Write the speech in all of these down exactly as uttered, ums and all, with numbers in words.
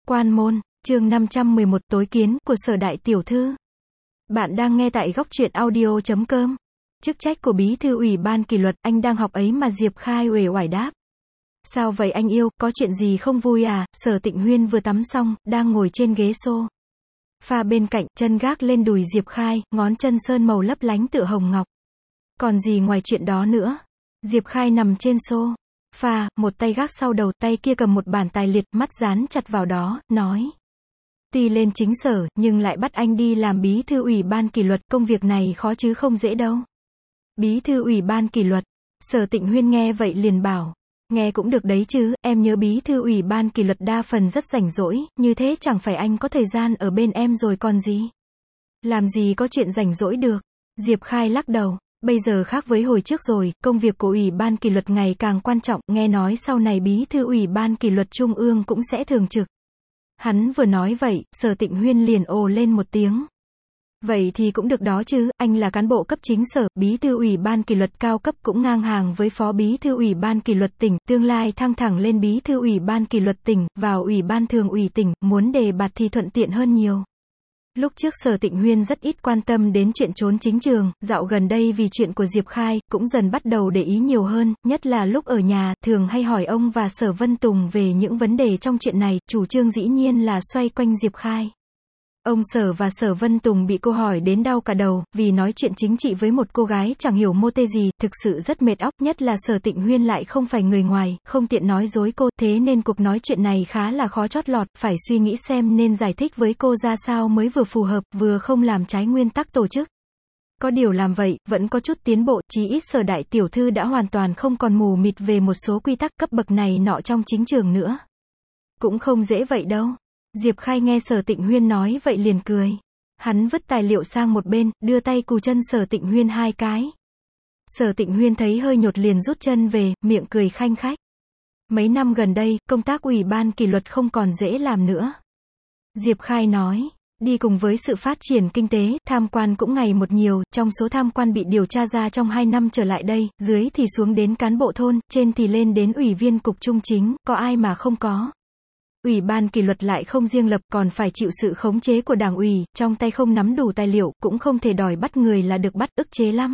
Quan môn, chương năm trăm mười một tối kiến của Sở đại tiểu thư. Bạn đang nghe tại góc truyện audio chấm com. Chức trách của bí thư ủy ban kỷ luật, anh đang học ấy mà. Diệp Khai uể oải đáp. Sao vậy anh yêu, có chuyện gì không vui à? Sở Tịnh Huyên vừa tắm xong, đang ngồi trên ghế xô pha bên cạnh, chân gác lên đùi Diệp Khai, ngón chân sơn màu lấp lánh tựa hồng ngọc. Còn gì ngoài chuyện đó nữa? Diệp Khai nằm trên xô pha, một tay gác sau đầu, tay kia cầm một bản tài liệt, mắt dán chặt vào đó, nói. Tuy lên chính sở, nhưng lại bắt anh đi làm bí thư ủy ban kỷ luật, công việc này khó chứ không dễ đâu. Bí thư ủy ban kỷ luật. Sở Tịnh Huyên nghe vậy liền bảo. Nghe cũng được đấy chứ, em nhớ bí thư ủy ban kỷ luật đa phần rất rảnh rỗi, như thế chẳng phải anh có thời gian ở bên em rồi còn gì. Làm gì có chuyện rảnh rỗi được. Diệp Khai lắc đầu. Bây giờ khác với hồi trước rồi, công việc của ủy ban kỷ luật ngày càng quan trọng, nghe nói sau này bí thư ủy ban kỷ luật trung ương cũng sẽ thường trực. Hắn vừa nói vậy, Sở Tịnh Huyên liền ồ lên một tiếng. Vậy thì cũng được đó chứ, anh là cán bộ cấp chính sở, bí thư ủy ban kỷ luật cao cấp cũng ngang hàng với phó bí thư ủy ban kỷ luật tỉnh, tương lai thăng thẳng lên bí thư ủy ban kỷ luật tỉnh, vào ủy ban thường ủy tỉnh, muốn đề bạt thì thuận tiện hơn nhiều. Lúc trước Sở Tịnh Huyên rất ít quan tâm đến chuyện trốn chính trường, dạo gần đây vì chuyện của Diệp Khai, cũng dần bắt đầu để ý nhiều hơn, nhất là lúc ở nhà, thường hay hỏi ông và Sở Vân Tùng về những vấn đề trong chuyện này, chủ trương dĩ nhiên là xoay quanh Diệp Khai. Ông Sở và Sở Vân Tùng bị cô hỏi đến đau cả đầu, vì nói chuyện chính trị với một cô gái chẳng hiểu mô tê gì, thực sự rất mệt óc, nhất là Sở Tịnh Huyên lại không phải người ngoài, không tiện nói dối cô, thế nên cuộc nói chuyện này khá là khó chót lọt, phải suy nghĩ xem nên giải thích với cô ra sao mới vừa phù hợp, vừa không làm trái nguyên tắc tổ chức. Có điều làm vậy, vẫn có chút tiến bộ, chí ít Sở đại tiểu thư đã hoàn toàn không còn mù mịt về một số quy tắc cấp bậc này nọ trong chính trường nữa. Cũng không dễ vậy đâu. Diệp Khai nghe Sở Tịnh Huyên nói vậy liền cười. Hắn vứt tài liệu sang một bên, đưa tay cù chân Sở Tịnh Huyên hai cái. Sở Tịnh Huyên thấy hơi nhột liền rút chân về, miệng cười khanh khách. Mấy năm gần đây, công tác ủy ban kỷ luật không còn dễ làm nữa. Diệp Khai nói, đi cùng với sự phát triển kinh tế, tham quan cũng ngày một nhiều, trong số tham quan bị điều tra ra trong hai năm trở lại đây, dưới thì xuống đến cán bộ thôn, trên thì lên đến ủy viên cục trung chính, có ai mà không có. Ủy ban kỷ luật lại không riêng lập, còn phải chịu sự khống chế của đảng ủy, trong tay không nắm đủ tài liệu, cũng không thể đòi bắt người là được bắt, ức chế lắm.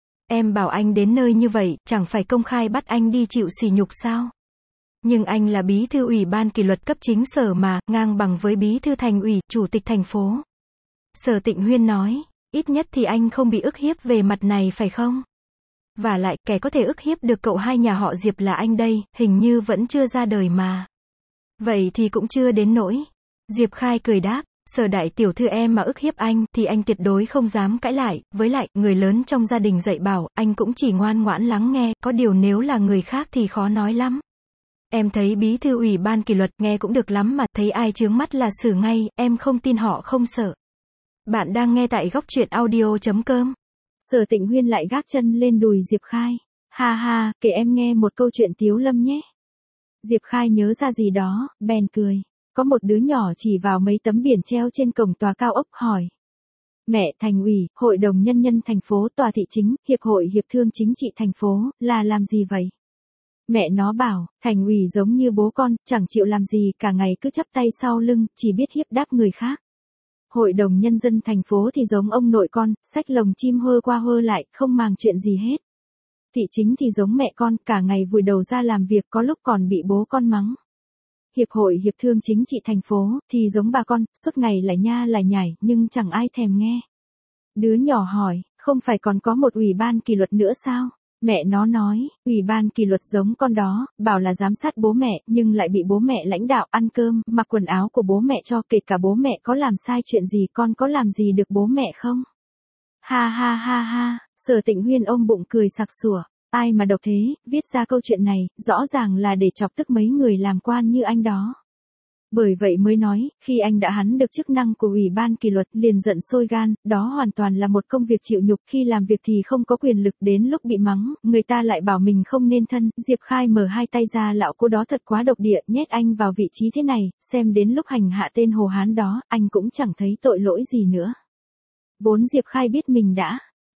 Em bảo anh đến nơi như vậy, chẳng phải công khai bắt anh đi chịu sỉ nhục sao? Nhưng anh là bí thư ủy ban kỷ luật cấp chính sở mà, ngang bằng với bí thư thành ủy, chủ tịch thành phố. Sở Tịnh Huyên nói, ít nhất thì anh không bị ức hiếp về mặt này phải không? Và lại, kẻ có thể ức hiếp được cậu hai nhà họ Diệp là anh đây, hình như vẫn chưa ra đời mà. Vậy thì cũng chưa đến nỗi. Diệp Khai cười đáp, Sở đại tiểu thư em mà ức hiếp anh, thì anh tuyệt đối không dám cãi lại, với lại, người lớn trong gia đình dạy bảo, anh cũng chỉ ngoan ngoãn lắng nghe, có điều nếu là người khác thì khó nói lắm. Em thấy bí thư ủy ban kỷ luật, nghe cũng được lắm mà, thấy ai chướng mắt là xử ngay, em không tin họ không sợ. Bạn đang nghe tại góc truyện audio chấm com. Sở Tịnh Huyên lại gác chân lên đùi Diệp Khai. Ha ha, kể em nghe một câu chuyện Tiếu Lâm nhé. Diệp Khai nhớ ra gì đó, bèn cười. Có một đứa nhỏ chỉ vào mấy tấm biển treo trên cổng tòa cao ốc hỏi. Mẹ, thành ủy, hội đồng nhân dân thành phố, tòa thị chính, hiệp hội hiệp thương chính trị thành phố, là làm gì vậy? Mẹ nó bảo, thành ủy giống như bố con, chẳng chịu làm gì, cả ngày cứ chắp tay sau lưng, chỉ biết hiếp đáp người khác. Hội đồng nhân dân thành phố thì giống ông nội con, xách lồng chim hơ qua hơ lại, không màng chuyện gì hết. Thị chính thì giống mẹ con, cả ngày vùi đầu ra làm việc, có lúc còn bị bố con mắng. Hiệp hội hiệp thương chính trị thành phố, thì giống bà con, suốt ngày lại nha lại nhảy, nhưng chẳng ai thèm nghe. Đứa nhỏ hỏi, không phải còn có một ủy ban kỷ luật nữa sao? Mẹ nó nói, ủy ban kỷ luật giống con đó, bảo là giám sát bố mẹ, nhưng lại bị bố mẹ lãnh đạo, ăn cơm, mặc quần áo của bố mẹ cho, kể cả bố mẹ có làm sai chuyện gì, con có làm gì được bố mẹ không? Ha ha ha ha, Sở Tịnh Huyên ôm bụng cười sặc sủa. Ai mà độc thế, viết ra câu chuyện này, rõ ràng là để chọc tức mấy người làm quan như anh đó. Bởi vậy mới nói, khi anh đã hắn được chức năng của ủy ban kỷ luật, liền giận sôi gan, đó hoàn toàn là một công việc chịu nhục, khi làm việc thì không có quyền lực, đến lúc bị mắng, người ta lại bảo mình không nên thân. Diệp Khai mở hai tay ra, lão cô đó thật quá độc địa, nhét anh vào vị trí thế này, xem đến lúc hành hạ tên hồ hán đó, anh cũng chẳng thấy tội lỗi gì nữa. Vốn Diệp Khai biết mình đã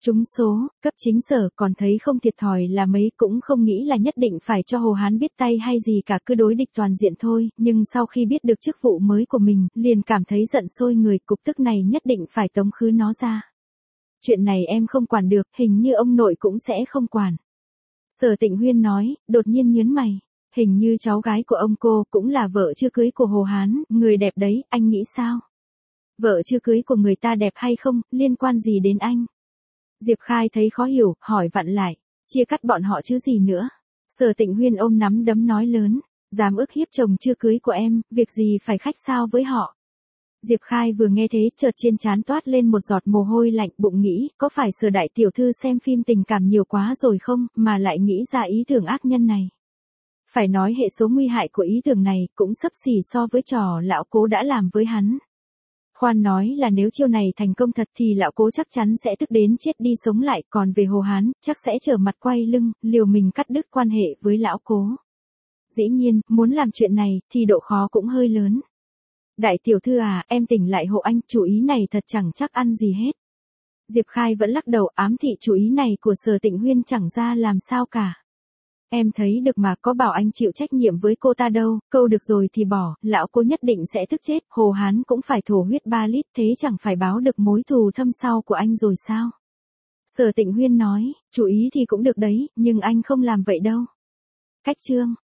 Trúng số, cấp chính sở, còn thấy không thiệt thòi là mấy, cũng không nghĩ là nhất định phải cho Hồ Hán biết tay hay gì cả, cứ đối địch toàn diện thôi, nhưng sau khi biết được chức vụ mới của mình, liền cảm thấy giận sôi người, cục tức này nhất định phải tống khứ nó ra. Chuyện này em không quản được, hình như ông nội cũng sẽ không quản. Sở Tịnh Huyên nói, đột nhiên nhớn mày. Hình như cháu gái của ông cô cũng là vợ chưa cưới của Hồ Hán, người đẹp đấy, anh nghĩ sao? Vợ chưa cưới của người ta đẹp hay không, liên quan gì đến anh? Diệp Khai thấy khó hiểu, hỏi vặn lại, chia cắt bọn họ chứ gì nữa. Sở Tịnh Huyên ôm nắm đấm nói lớn, dám ức hiếp chồng chưa cưới của em, việc gì phải khách sao với họ. Diệp Khai vừa nghe thế, chợt trên trán toát lên một giọt mồ hôi lạnh, bụng nghĩ, có phải Sở đại tiểu thư xem phim tình cảm nhiều quá rồi không, mà lại nghĩ ra ý tưởng ác nhân này. Phải nói hệ số nguy hại của ý tưởng này, cũng xấp xỉ so với trò lão Cố đã làm với hắn. Khoan nói là nếu chiêu này thành công thật thì lão Cố chắc chắn sẽ tức đến chết đi sống lại, còn về Hồ Hán, chắc sẽ trở mặt quay lưng, liều mình cắt đứt quan hệ với lão Cố. Dĩ nhiên, muốn làm chuyện này, thì độ khó cũng hơi lớn. Đại tiểu thư à, em tỉnh lại hộ anh, chủ ý này thật chẳng chắc ăn gì hết. Diệp Khai vẫn lắc đầu, ám thị chủ ý này của Sở Tịnh Huyên chẳng ra làm sao cả. Em thấy được mà, có bảo anh chịu trách nhiệm với cô ta đâu, câu được rồi thì bỏ, lão Cố nhất định sẽ tức chết, Hồ Hán cũng phải thổ huyết ba lít, thế chẳng phải báo được mối thù thâm sau của anh rồi sao? Sở Tịnh Huyên nói, chủ ý thì cũng được đấy, nhưng anh không làm vậy đâu. Cách chương